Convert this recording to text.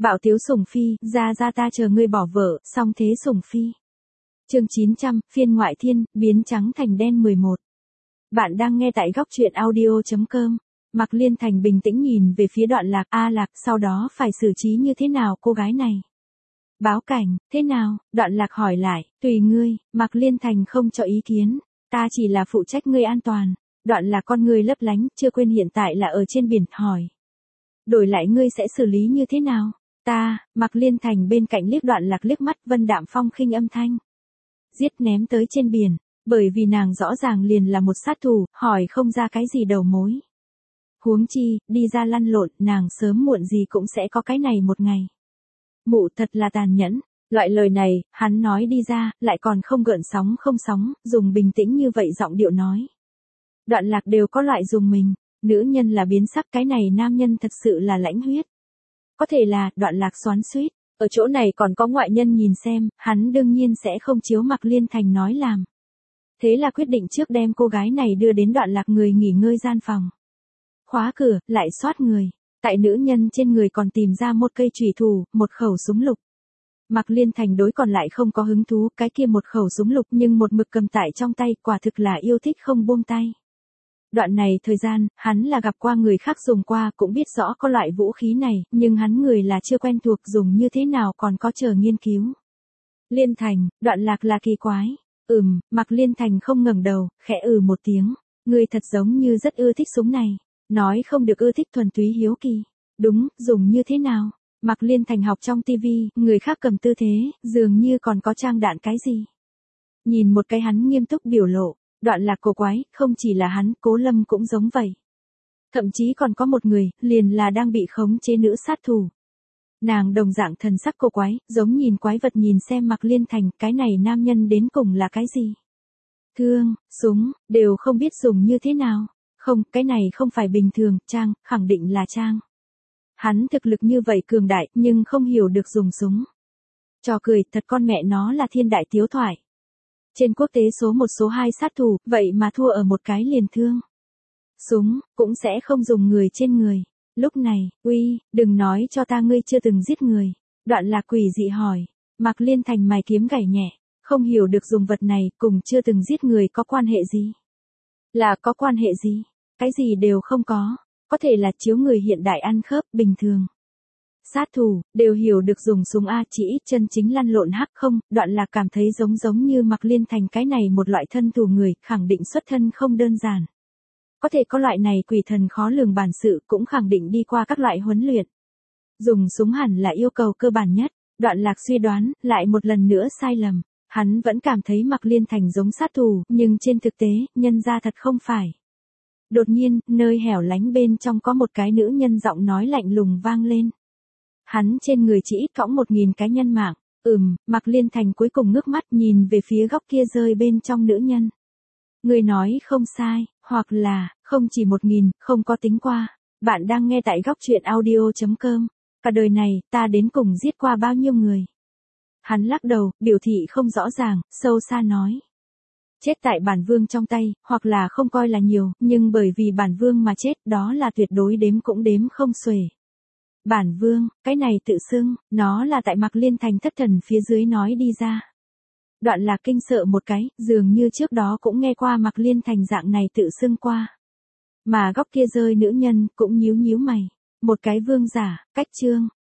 Bạo Tiếu Sủng Phi, ra ta chờ ngươi bỏ vợ, xong thế Sủng Phi. Chương 900, phiên ngoại thiên, biến trắng thành đen 11. Bạn đang nghe tại góc truyện audio.com. Mạc Liên Thành bình tĩnh nhìn về phía Đoạn Lạc, Lạc, sau đó phải xử trí như thế nào cô gái này? Báo cảnh, thế nào? Đoạn Lạc hỏi lại, tùy ngươi. Mạc Liên Thành không cho ý kiến, ta chỉ là phụ trách ngươi an toàn. Đoạn Lạc con ngươi lấp lánh, chưa quên hiện tại là ở trên biển, hỏi. Đổi lại ngươi sẽ xử lý như thế nào? Mạc Liên Thành bên cạnh liếc Đoạn Lạc liếc mắt, vân đạm phong khinh âm thanh. Giết, ném tới trên biển, bởi vì nàng rõ ràng liền là một sát thủ, hỏi không ra cái gì đầu mối. Huống chi, đi ra lăn lộn, nàng sớm muộn gì cũng sẽ có cái này một ngày. Mụ thật là tàn nhẫn, loại lời này, hắn nói đi ra, lại còn không gợn sóng không sóng, dùng bình tĩnh như vậy giọng điệu nói. Đoạn Lạc đều có loại dùng mình, nữ nhân là biến sắc, cái này nam nhân thật sự là lãnh huyết. Có thể là, Đoạn Lạc xoắn xuýt, ở chỗ này còn có ngoại nhân nhìn xem, hắn đương nhiên sẽ không chiếu Mạc Liên Thành nói làm. Thế là quyết định trước đem cô gái này đưa đến Đoạn Lạc người nghỉ ngơi gian phòng. Khóa cửa, lại soát người. Tại nữ nhân trên người còn tìm ra một cây chùy thủ, một khẩu súng lục. Mạc Liên Thành đối còn lại không có hứng thú, cái kia một khẩu súng lục nhưng một mực cầm tại trong tay, quả thực là yêu thích không buông tay. Đoạn này thời gian, hắn là gặp qua người khác dùng qua, cũng biết rõ có loại vũ khí này, nhưng hắn người là chưa quen thuộc, dùng như thế nào còn có chờ nghiên cứu. Liên Thành, Đoạn Lạc là kỳ quái. Mạc Liên Thành không ngẩng đầu, khẽ một tiếng. Ngươi thật giống như rất ưa thích súng này. Nói không được ưa thích, thuần túy hiếu kỳ. Đúng, dùng như thế nào? Mạc Liên Thành học trong tivi, người khác cầm tư thế, dường như còn có trang đạn cái gì. Nhìn một cái hắn nghiêm túc biểu lộ. Đoạn Lạc cổ quái, không chỉ là hắn, Cố Lâm cũng giống vậy. Thậm chí còn có một người, liền là đang bị khống chế nữ sát thủ. Nàng đồng dạng thần sắc cổ quái, giống nhìn quái vật nhìn xem Mạc Liên Thành, cái này nam nhân đến cùng là cái gì? Thương, súng, đều không biết dùng như thế nào. Không, cái này không phải bình thường, trang, khẳng định là trang. Hắn thực lực như vậy cường đại, nhưng không hiểu được dùng súng. Trò cười, thật con mẹ nó là thiên đại tiếu thoại. Trên quốc tế số 1 số 2 sát thủ, vậy mà thua ở một cái liền thương. Súng, cũng sẽ không dùng người trên người. Lúc này, đừng nói cho ta ngươi chưa từng giết người. Đoạn Lạc quỷ dị hỏi. Mạc Liên Thành mày kiếm gảy nhẹ, không hiểu được dùng vật này, cùng chưa từng giết người có quan hệ gì. Là có quan hệ gì? Cái gì đều không có. Có thể là chiếu người hiện đại ăn khớp, bình thường. Sát thủ, đều hiểu được dùng súng chỉ ít chân chính lăn lộn hắc không, Đoạn Lạc cảm thấy giống như Mạc Liên Thành cái này một loại thân thủ người, khẳng định xuất thân không đơn giản. Có thể có loại này quỷ thần khó lường bản sự, cũng khẳng định đi qua các loại huấn luyện. Dùng súng hẳn là yêu cầu cơ bản nhất, Đoạn Lạc suy đoán, lại một lần nữa sai lầm. Hắn vẫn cảm thấy Mạc Liên Thành giống sát thủ, nhưng trên thực tế, nhân ra thật không phải. Đột nhiên, nơi hẻo lánh bên trong có một cái nữ nhân giọng nói lạnh lùng vang lên. Hắn trên người chỉ ít cõng 1000 cái nhân mạng. Mạc Liên Thành cuối cùng ngước mắt nhìn về phía góc kia rơi bên trong nữ nhân. Người nói không sai, hoặc là, không chỉ 1000, không có tính qua. Bạn đang nghe tại góc truyện audio.com. Cả đời này, ta đến cùng giết qua bao nhiêu người? Hắn lắc đầu, biểu thị không rõ ràng, sâu xa nói. Chết tại bản vương trong tay, hoặc là không coi là nhiều, nhưng bởi vì bản vương mà chết, đó là tuyệt đối đếm cũng đếm không xuể. Bản vương, cái này tự xưng, nó là tại Mạc Liên Thành thất thần phía dưới nói đi ra. Đoạn Lạc kinh sợ một cái, dường như trước đó cũng nghe qua Mạc Liên Thành dạng này tự xưng qua. Mà góc kia rơi nữ nhân, cũng nhíu mày. Một cái vương giả, cách trương,